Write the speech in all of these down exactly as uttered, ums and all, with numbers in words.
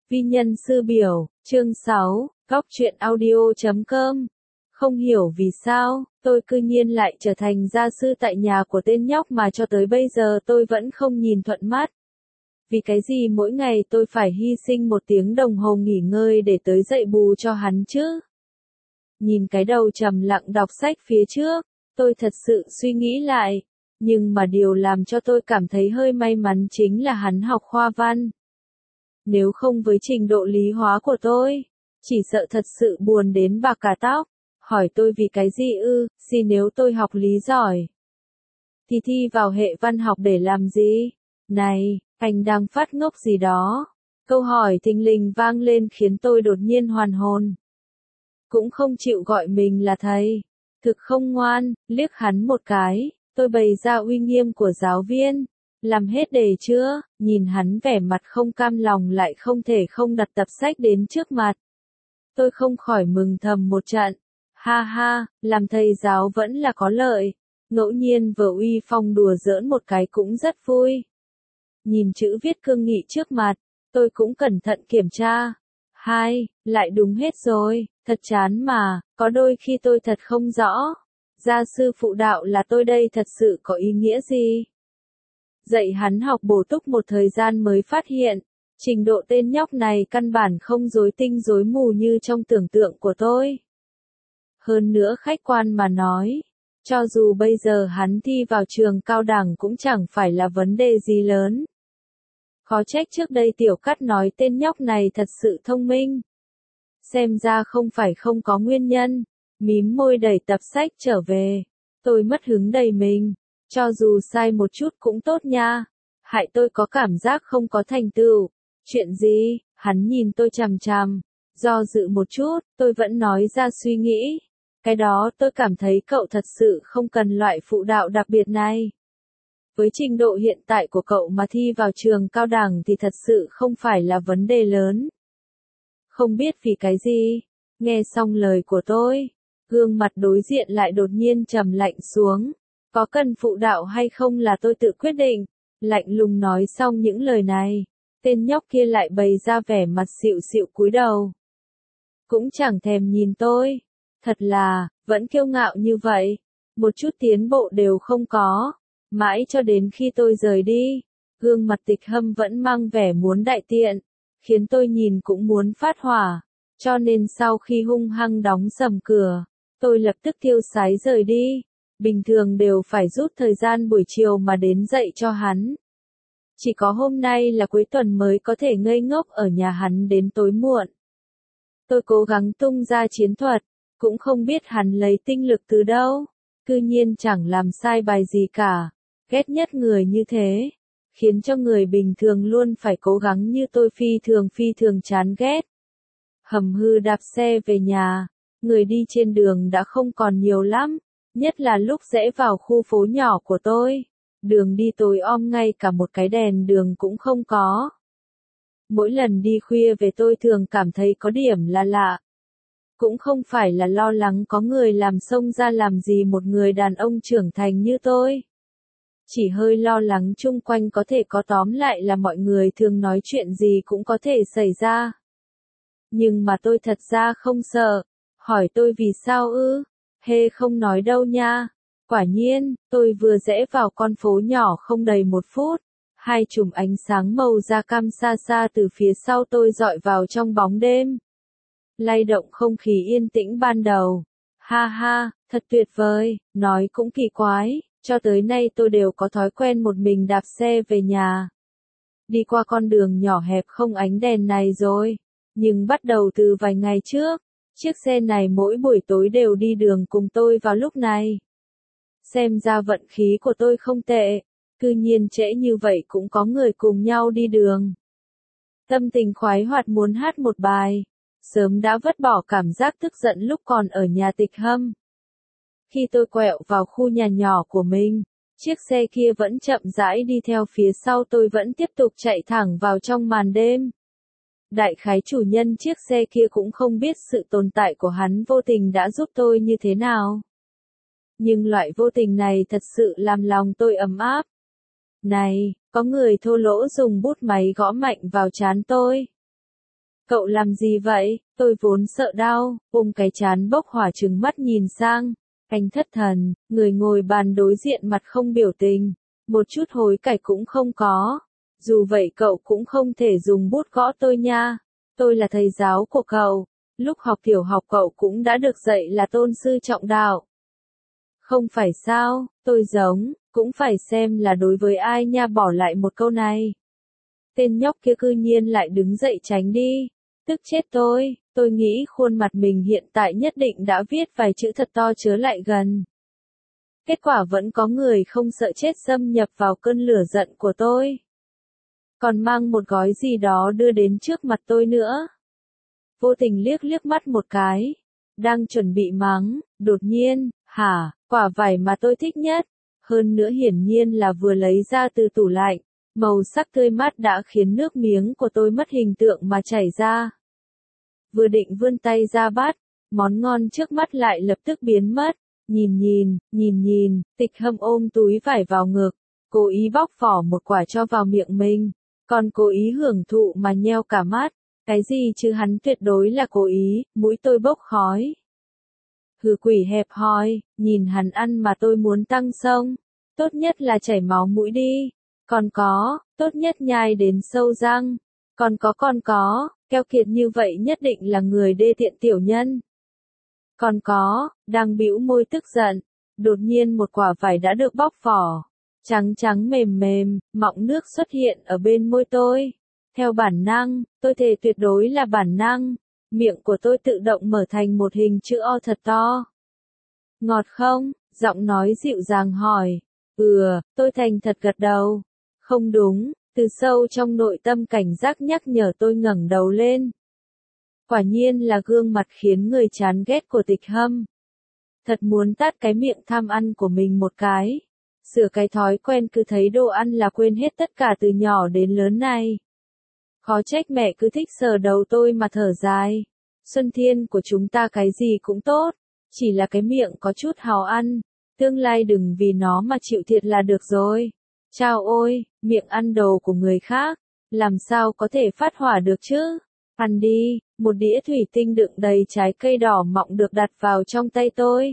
Vi nhân sư biểu, chương sáu, góc truyện audio chấm com. Không hiểu vì sao, tôi cư nhiên lại trở thành gia sư tại nhà của tên nhóc mà cho tới bây giờ tôi vẫn không nhìn thuận mắt. Vì cái gì mỗi ngày tôi phải hy sinh một tiếng đồng hồ nghỉ ngơi để tới dậy bù cho hắn chứ? Nhìn cái đầu trầm lặng đọc sách phía trước, tôi thật sự suy nghĩ lại. Nhưng mà điều làm cho tôi cảm thấy hơi may mắn chính là hắn học khoa văn. Nếu không với trình độ lý hóa của tôi, chỉ sợ thật sự buồn đến bạc cả tóc. Hỏi tôi vì cái gì ư, gì nếu tôi học lý giỏi? Thì thi vào hệ văn học để làm gì? Này, anh đang phát ngốc gì đó? Câu hỏi thình lình vang lên khiến tôi đột nhiên hoàn hồn. Cũng không chịu gọi mình là thầy. Thực không ngoan, liếc hắn một cái, tôi bày ra uy nghiêm của giáo viên. Làm hết đề chưa? Nhìn hắn vẻ mặt không cam lòng lại không thể không đặt tập sách đến trước mặt. Tôi không khỏi mừng thầm một trận. Ha ha, làm thầy giáo vẫn là có lợi. Ngẫu nhiên vừa uy phong đùa giỡn một cái cũng rất vui. Nhìn chữ viết cương nghị trước mặt, tôi cũng cẩn thận kiểm tra. Hai, lại đúng hết rồi, thật chán mà, có đôi khi tôi thật không rõ. Gia sư phụ đạo là tôi đây thật sự có ý nghĩa gì? Dạy hắn học bổ túc một thời gian mới phát hiện, trình độ tên nhóc này căn bản không rối tinh rối mù như trong tưởng tượng của tôi. Hơn nữa khách quan mà nói, cho dù bây giờ hắn thi vào trường cao đẳng cũng chẳng phải là vấn đề gì lớn. Khó trách trước đây Tiểu Cát nói tên nhóc này thật sự thông minh. Xem ra không phải không có nguyên nhân, mím môi đẩy tập sách trở về. Tôi mất hứng đầy mình. Cho dù sai một chút cũng tốt nha. Hại tôi có cảm giác không có thành tựu. Chuyện gì? Hắn nhìn tôi chằm chằm. Do dự một chút, tôi vẫn nói ra suy nghĩ. Cái đó tôi cảm thấy cậu thật sự không cần loại phụ đạo đặc biệt này. Với trình độ hiện tại của cậu mà thi vào trường cao đẳng thì thật sự không phải là vấn đề lớn. Không biết vì cái gì? Nghe xong lời của tôi, gương mặt đối diện lại đột nhiên trầm lạnh xuống. Có cần phụ đạo hay không là tôi tự quyết định. Lạnh lùng nói xong những lời này, tên nhóc kia lại bày ra vẻ mặt xịu xịu cúi đầu. Cũng chẳng thèm nhìn tôi. Thật là, vẫn kiêu ngạo như vậy. Một chút tiến bộ đều không có. Mãi cho đến khi tôi rời đi, gương mặt Tịch Hâm vẫn mang vẻ muốn đại tiện, khiến tôi nhìn cũng muốn phát hỏa. Cho nên sau khi hung hăng đóng sầm cửa, tôi lập tức tiêu sái rời đi. Bình thường đều phải rút thời gian buổi chiều mà đến dạy cho hắn. Chỉ có hôm nay là cuối tuần mới có thể ngây ngốc ở nhà hắn đến tối muộn. Tôi cố gắng tung ra chiến thuật, cũng không biết hắn lấy tinh lực từ đâu. Cư nhiên chẳng làm sai bài gì cả. Ghét nhất người như thế. Khiến cho người bình thường luôn phải cố gắng như tôi phi thường phi thường chán ghét. Hầm hư đạp xe về nhà. Người đi trên đường đã không còn nhiều lắm. Nhất là lúc rẽ vào khu phố nhỏ của tôi. Đường đi tối om ngay cả một cái đèn đường cũng không có. Mỗi lần đi khuya về tôi thường cảm thấy có điểm là lạ. Cũng không phải là lo lắng có người làm xông ra làm gì một người đàn ông trưởng thành như tôi. Chỉ hơi lo lắng chung quanh có thể có tóm lại là mọi người thường nói chuyện gì cũng có thể xảy ra. Nhưng mà tôi thật ra không sợ. Hỏi tôi vì sao ư? Hê không nói đâu nha. Quả nhiên, tôi vừa rẽ vào con phố nhỏ không đầy một phút. Hai chùm ánh sáng màu da cam xa xa từ phía sau tôi dọi vào trong bóng đêm. Lay động không khí yên tĩnh ban đầu. Ha ha, thật tuyệt vời, nói cũng kỳ quái, cho tới nay tôi đều có thói quen một mình đạp xe về nhà. Đi qua con đường nhỏ hẹp không ánh đèn này rồi, nhưng bắt đầu từ vài ngày trước, chiếc xe này mỗi buổi tối đều đi đường cùng tôi vào lúc này. Xem ra vận khí của tôi không tệ, cư nhiên trễ như vậy cũng có người cùng nhau đi đường. Tâm tình khoái hoạt muốn hát một bài. Sớm đã vứt bỏ cảm giác tức giận lúc còn ở nhà Tịch Hâm. Khi tôi quẹo vào khu nhà nhỏ của mình, chiếc xe kia vẫn chậm rãi đi theo phía sau tôi vẫn tiếp tục chạy thẳng vào trong màn đêm. Đại khái chủ nhân chiếc xe kia cũng không biết sự tồn tại của hắn vô tình đã giúp tôi như thế nào. Nhưng loại vô tình này thật sự làm lòng tôi ấm áp. Này, có người thô lỗ dùng bút máy gõ mạnh vào trán tôi. Cậu làm gì vậy? Tôi vốn sợ đau, ôm cái trán bốc hỏa trừng mắt nhìn sang. Anh thất thần, người ngồi bàn đối diện mặt không biểu tình, một chút hối cải cũng không có. Dù vậy cậu cũng không thể dùng bút gõ tôi nha. Tôi là thầy giáo của cậu. Lúc học tiểu học cậu cũng đã được dạy là tôn sư trọng đạo. Không phải sao, tôi giống, cũng phải xem là đối với ai nha, bỏ lại một câu này. Tên nhóc kia cư nhiên lại đứng dậy tránh đi. Tức chết tôi, tôi nghĩ khuôn mặt mình hiện tại nhất định đã viết vài chữ thật to chớ lại gần. Kết quả vẫn có người không sợ chết xâm nhập vào cơn lửa giận của tôi. Còn mang một gói gì đó đưa đến trước mặt tôi nữa. Vô tình liếc liếc mắt một cái. Đang chuẩn bị mắng, đột nhiên, hả, quả vải mà tôi thích nhất. Hơn nữa hiển nhiên là vừa lấy ra từ tủ lạnh. Màu sắc tươi mát đã khiến nước miếng của tôi mất hình tượng mà chảy ra. Vừa định vươn tay ra bắt, món ngon trước mắt lại lập tức biến mất. Nhìn nhìn, nhìn nhìn, Tịch Hâm ôm túi vải vào ngực, cố ý bóc vỏ một quả cho vào miệng mình, còn cố ý hưởng thụ mà nheo cả mắt. Cái gì chứ, hắn tuyệt đối là cố ý, mũi tôi bốc khói. Hừ, quỷ hẹp hòi, nhìn hắn ăn mà tôi muốn tăng xông. Tốt nhất là chảy máu mũi đi. Còn có, tốt nhất nhai đến sâu răng. Còn có còn có, keo kiệt như vậy nhất định là người đê tiện tiểu nhân. Còn có, đang bĩu môi tức giận, đột nhiên một quả vải đã được bóc vỏ. Trắng trắng mềm mềm, mọng nước xuất hiện ở bên môi tôi. Theo bản năng, tôi thề tuyệt đối là bản năng, miệng của tôi tự động mở thành một hình chữ O thật to. Ngọt không? Giọng nói dịu dàng hỏi. Ừ, tôi thành thật gật đầu. Không đúng, từ sâu trong nội tâm cảnh giác nhắc nhở tôi ngẩng đầu lên. Quả nhiên là gương mặt khiến người chán ghét của Tịch Hâm. Thật muốn tát cái miệng tham ăn của mình một cái. Sửa cái thói quen cứ thấy đồ ăn là quên hết tất cả từ nhỏ đến lớn này. Khó trách mẹ cứ thích sờ đầu tôi mà thở dài. Xuân thiên của chúng ta cái gì cũng tốt, chỉ là cái miệng có chút hào ăn. Tương lai đừng vì nó mà chịu thiệt là được rồi. Chao ôi, miệng ăn đồ của người khác, làm sao có thể phát hỏa được chứ? Ăn đi, một đĩa thủy tinh đựng đầy trái cây đỏ mọng được đặt vào trong tay tôi.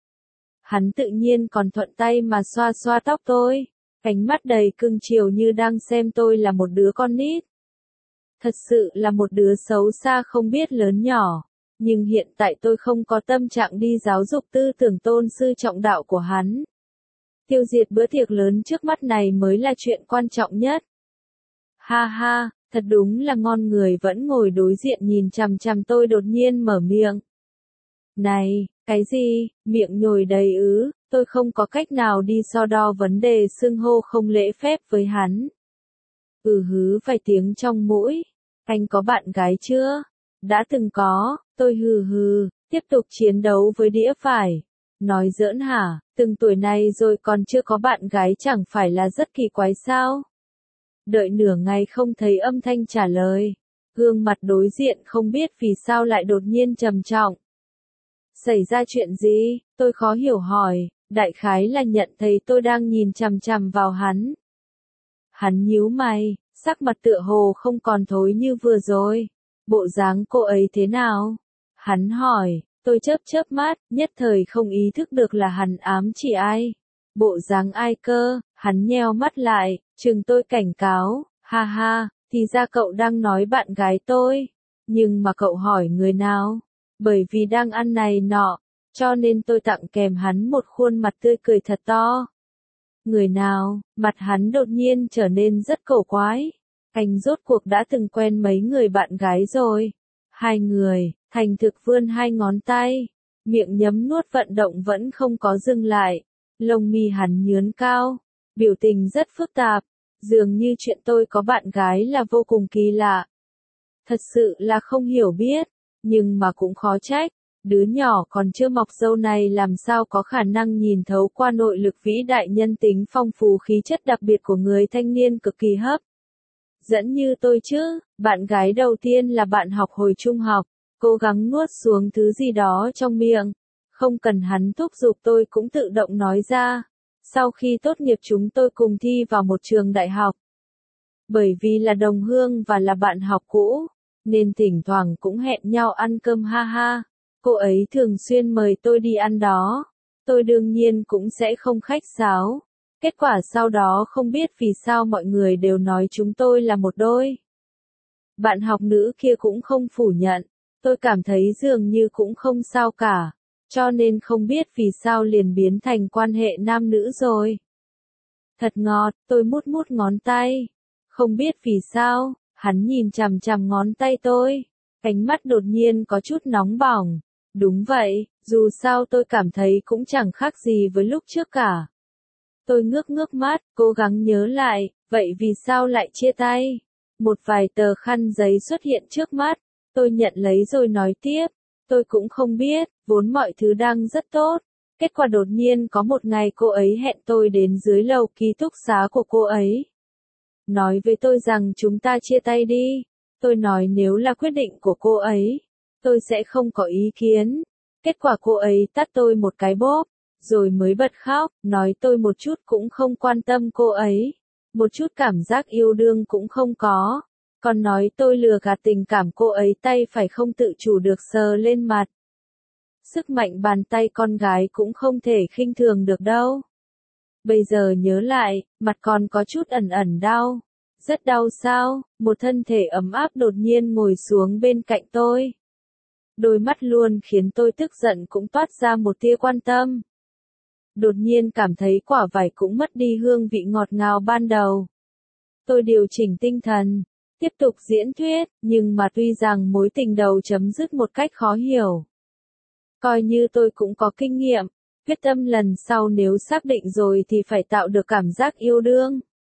Hắn tự nhiên còn thuận tay mà xoa xoa tóc tôi, ánh mắt đầy cưng chiều như đang xem tôi là một đứa con nít. Thật sự là một đứa xấu xa không biết lớn nhỏ, nhưng hiện tại tôi không có tâm trạng đi giáo dục tư tưởng tôn sư trọng đạo của hắn. Tiêu diệt bữa tiệc lớn trước mắt này mới là chuyện quan trọng nhất. Ha ha, thật đúng là ngon. Người vẫn ngồi đối diện nhìn chằm chằm tôi đột nhiên mở miệng. Này, cái gì, miệng nhồi đầy ứ, tôi không có cách nào đi so đo vấn đề xưng hô không lễ phép với hắn. Ừ hứ vài tiếng trong mũi, anh có bạn gái chưa? Đã từng có, tôi hừ hừ, tiếp tục chiến đấu với đĩa phải. Nói giỡn hả, từng tuổi này rồi còn chưa có bạn gái chẳng phải là rất kỳ quái sao? Đợi nửa ngày không thấy âm thanh trả lời. Gương mặt đối diện không biết vì sao lại đột nhiên trầm trọng. Xảy ra chuyện gì? Tôi khó hiểu hỏi, đại khái là nhận thấy tôi đang nhìn chằm chằm vào hắn. Hắn nhíu mày, sắc mặt tựa hồ không còn thối như vừa rồi. Bộ dáng cô ấy thế nào? Hắn hỏi, tôi chớp chớp mắt, nhất thời không ý thức được là hắn ám chỉ ai. Bộ dáng ai cơ? Hắn nheo mắt lại, chừng tôi cảnh cáo, ha ha, thì ra cậu đang nói bạn gái tôi. Nhưng mà cậu hỏi người nào? Bởi vì đang ăn này nọ, cho nên tôi tặng kèm hắn một khuôn mặt tươi cười thật to. Người nào? Mặt hắn đột nhiên trở nên rất cổ quái. Anh rốt cuộc đã từng quen mấy người bạn gái rồi. Hai người, thành thực vươn hai ngón tay. Miệng nhấm nuốt vận động vẫn không có dừng lại. Lông mi hắn nhướn cao. Biểu tình rất phức tạp. Dường như chuyện tôi có bạn gái là vô cùng kỳ lạ. Thật sự là không hiểu biết. Nhưng mà cũng khó trách. Đứa nhỏ còn chưa mọc râu này làm sao có khả năng nhìn thấu qua nội lực vĩ đại nhân tính phong phú khí chất đặc biệt của người thanh niên cực kỳ hấp dẫn như tôi chứ. Bạn gái đầu tiên là bạn học hồi trung học, cố gắng nuốt xuống thứ gì đó trong miệng. Không cần hắn thúc giục tôi cũng tự động nói ra. Sau khi tốt nghiệp chúng tôi cùng thi vào một trường đại học. Bởi vì là đồng hương và là bạn học cũ, nên thỉnh thoảng cũng hẹn nhau ăn cơm ha ha. Cô ấy thường xuyên mời tôi đi ăn đó. Tôi đương nhiên cũng sẽ không khách sáo. Kết quả sau đó không biết vì sao mọi người đều nói chúng tôi là một đôi. Bạn học nữ kia cũng không phủ nhận. Tôi cảm thấy dường như cũng không sao cả. Cho nên không biết vì sao liền biến thành quan hệ nam nữ rồi. Thật ngọt, tôi mút mút ngón tay. Không biết vì sao, hắn nhìn chằm chằm ngón tay tôi. Ánh mắt đột nhiên có chút nóng bỏng. Đúng vậy, dù sao tôi cảm thấy cũng chẳng khác gì với lúc trước cả. Tôi ngước ngước mắt, cố gắng nhớ lại, vậy vì sao lại chia tay? Một vài tờ khăn giấy xuất hiện trước mắt, tôi nhận lấy rồi nói tiếp. Tôi cũng không biết, vốn mọi thứ đang rất tốt. Kết quả đột nhiên có một ngày cô ấy hẹn tôi đến dưới lầu ký túc xá của cô ấy. Nói với tôi rằng chúng ta chia tay đi. Tôi nói nếu là quyết định của cô ấy, tôi sẽ không có ý kiến. Kết quả cô ấy tát tôi một cái bóp, rồi mới bật khóc, nói tôi một chút cũng không quan tâm cô ấy. Một chút cảm giác yêu đương cũng không có. Còn nói tôi lừa gạt tình cảm cô ấy, tay phải không tự chủ được sờ lên mặt. Sức mạnh bàn tay con gái cũng không thể khinh thường được đâu. Bây giờ nhớ lại, mặt còn có chút ẩn ẩn đau. Rất đau sao? Một thân thể ấm áp đột nhiên ngồi xuống bên cạnh tôi. Đôi mắt luôn khiến tôi tức giận cũng toát ra một tia quan tâm. Đột nhiên cảm thấy quả vải cũng mất đi hương vị ngọt ngào ban đầu. Tôi điều chỉnh tinh thần, tiếp tục diễn thuyết, nhưng mà tuy rằng mối tình đầu chấm dứt một cách khó hiểu. Coi như tôi cũng có kinh nghiệm, quyết tâm lần sau nếu xác định rồi thì phải tạo được cảm giác yêu đương.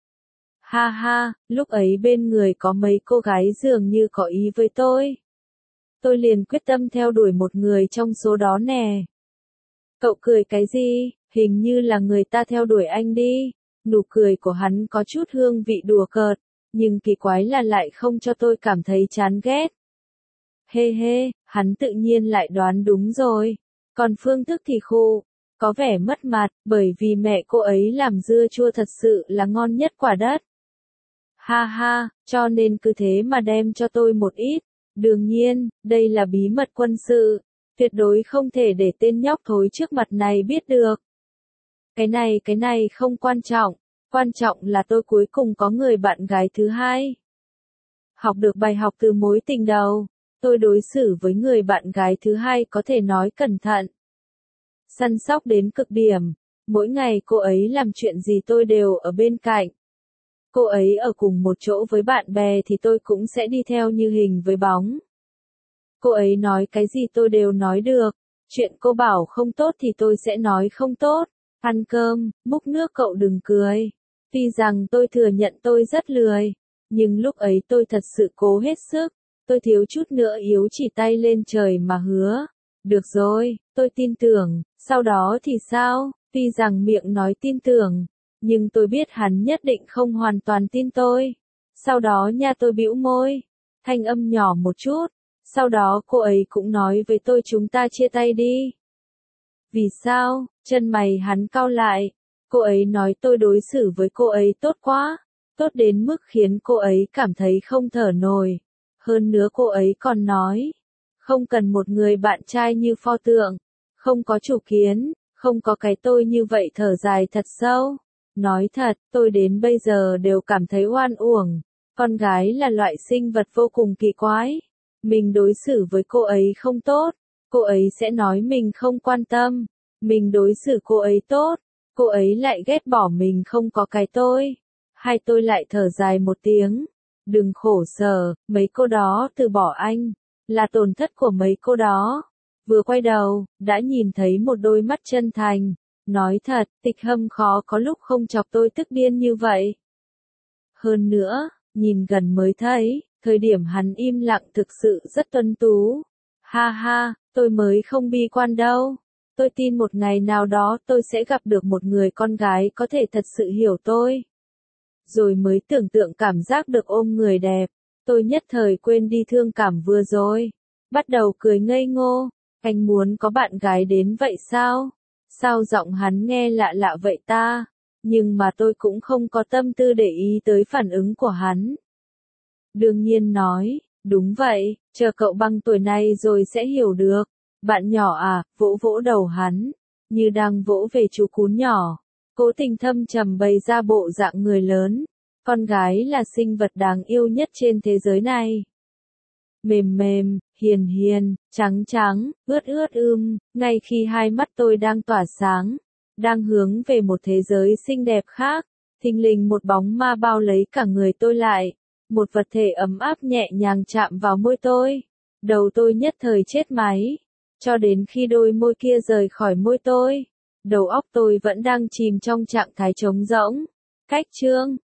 Ha ha, lúc ấy bên người có mấy cô gái dường như có ý với tôi. Tôi liền quyết tâm theo đuổi một người trong số đó nè. Cậu cười cái gì, hình như là người ta theo đuổi anh đi. Nụ cười của hắn có chút hương vị đùa cợt, nhưng kỳ quái là lại không cho tôi cảm thấy chán ghét. Hê hê, hắn tự nhiên lại đoán đúng rồi. Còn phương thức thì khô, có vẻ mất mặt, bởi vì mẹ cô ấy làm dưa chua thật sự là ngon nhất quả đất. Ha ha, cho nên cứ thế mà đem cho tôi một ít. Đương nhiên, đây là bí mật quân sự, tuyệt đối không thể để tên nhóc thối trước mặt này biết được. Cái này cái này không quan trọng, quan trọng là tôi cuối cùng có người bạn gái thứ hai. Học được bài học từ mối tình đầu, tôi đối xử với người bạn gái thứ hai có thể nói cẩn thận. Săn sóc đến cực điểm, mỗi ngày cô ấy làm chuyện gì tôi đều ở bên cạnh. Cô ấy ở cùng một chỗ với bạn bè thì tôi cũng sẽ đi theo như hình với bóng. Cô ấy nói cái gì tôi đều nói được, chuyện cô bảo không tốt thì tôi sẽ nói không tốt. Ăn cơm, múc nước cậu đừng cười. Tuy rằng tôi thừa nhận tôi rất lười, nhưng lúc ấy tôi thật sự cố hết sức. Tôi thiếu chút nữa yếu chỉ tay lên trời mà hứa. Được rồi, tôi tin tưởng, sau đó thì sao? Tuy rằng miệng nói tin tưởng, nhưng tôi biết hắn nhất định không hoàn toàn tin tôi. Sau đó nha tôi bĩu môi, thanh âm nhỏ một chút. Sau đó cô ấy cũng nói với tôi chúng ta chia tay đi. Vì sao? Chân mày hắn cau lại. Cô ấy nói tôi đối xử với cô ấy tốt quá. Tốt đến mức khiến cô ấy cảm thấy không thở nổi. Hơn nữa cô ấy còn nói. Không cần một người bạn trai như pho tượng. Không có chủ kiến. Không có cái tôi như vậy thở dài thật sâu. Nói thật, tôi đến bây giờ đều cảm thấy oan uổng. Con gái là loại sinh vật vô cùng kỳ quái. Mình đối xử với cô ấy không tốt. Cô ấy sẽ nói mình không quan tâm. Mình đối xử cô ấy tốt. Cô ấy lại ghét bỏ mình không có cái tôi. Hay tôi lại thở dài một tiếng. Đừng khổ sở, mấy cô đó từ bỏ anh. Là tổn thất của mấy cô đó. Vừa quay đầu, đã nhìn thấy một đôi mắt chân thành. Nói thật, Tịch Hâm khó có lúc không chọc tôi tức điên như vậy. Hơn nữa, nhìn gần mới thấy, thời điểm hắn im lặng thực sự rất tuấn tú. Ha ha, tôi mới không bi quan đâu. Tôi tin một ngày nào đó tôi sẽ gặp được một người con gái có thể thật sự hiểu tôi. Rồi mới tưởng tượng cảm giác được ôm người đẹp. Tôi nhất thời quên đi thương cảm vừa rồi. Bắt đầu cười ngây ngô. Anh muốn có bạn gái đến vậy sao? Sao giọng hắn nghe lạ lạ vậy ta? Nhưng mà tôi cũng không có tâm tư để ý tới phản ứng của hắn. Đương nhiên nói, Đúng vậy, chờ cậu bằng tuổi này rồi sẽ hiểu được. Bạn nhỏ à, vỗ vỗ đầu hắn, như đang vỗ về chú cún nhỏ. Cố Tình thâm trầm bày ra bộ dạng người lớn. Con gái là sinh vật đáng yêu nhất trên thế giới này. Mềm mềm, hiền hiền, trắng trắng, ướt ướt ưm, ngay khi hai mắt tôi đang tỏa sáng, đang hướng về một thế giới xinh đẹp khác, thình lình một bóng ma bao lấy cả người tôi lại. Một vật thể ấm áp nhẹ nhàng chạm vào môi tôi. Đầu tôi nhất thời chết máy. Cho đến khi đôi môi kia rời khỏi môi tôi, đầu óc tôi vẫn đang chìm trong trạng thái trống rỗng. Cách chương